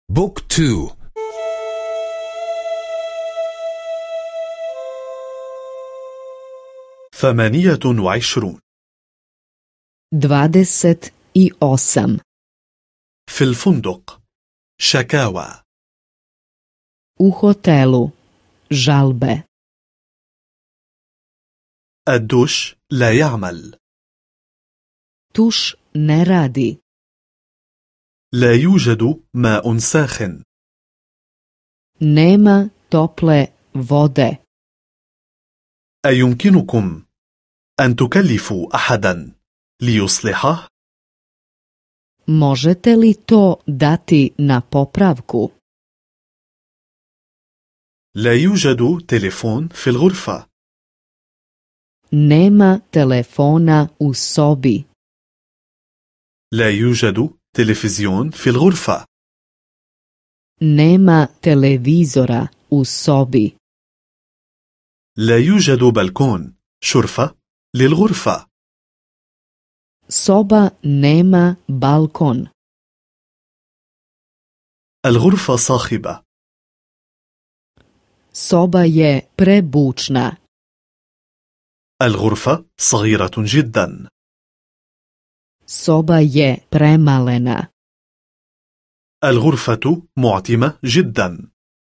بوك تو. 28. 28. في الفندق. شكاوى. U hotelu. Žalbe. الدوش لا يعمل. Tuš ne radi. لا يوجد ماء ساخن. Nema tople vode. أيمكنكم أن تكلفوا أحدا ليصلحه؟ Možete li to dati na popravku? لا يوجد تليفون في الغرفة. Nema telefona u sobi. لا يوجد تلفزيون في الغرفة. Nema televizora u sobi. لا يوجد بلكون شرفة للغرفة. Soba nema balkon. الغرفة صاخبة. Soba je prebučna. الغرفة صغيرة جدا. Soba je premalena. الغرفة معتمة جدا.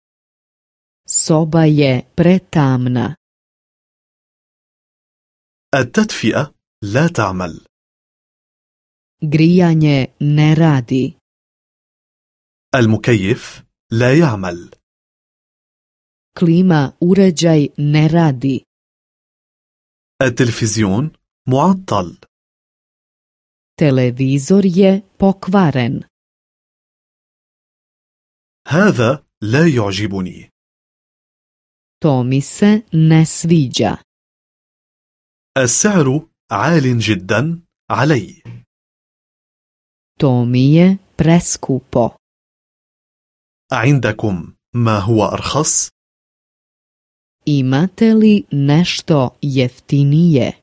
Soba je pretamna. التدفئة لا تعمل. Grijanje ne radi. المكيف لا يعمل. Klima uređaj ne radi. التلفزيون معطل. Televizor je pokvaren. هذا لا يعجبني. To mi se ne sviđa. السعر عال جدا علي. To mi je preskupo. عندكم ما هو أرخص؟ Imate li nešto jeftinije?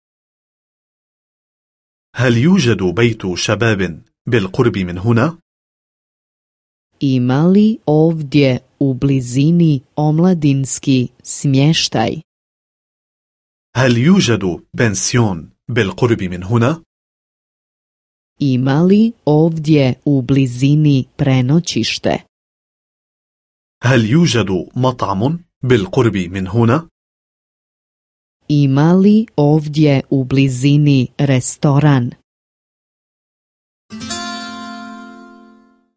هل يوجد بيت شباب بالقرب من هنا؟ Ima li ovdje u blizini omladinski smještaj? هل يوجد بنسيون بالقرب من هنا؟ Ima li ovdje u blizini prenoćište? هل يوجد مطعم بالقرب من هنا؟ Ima li ovdje u blizini restoran?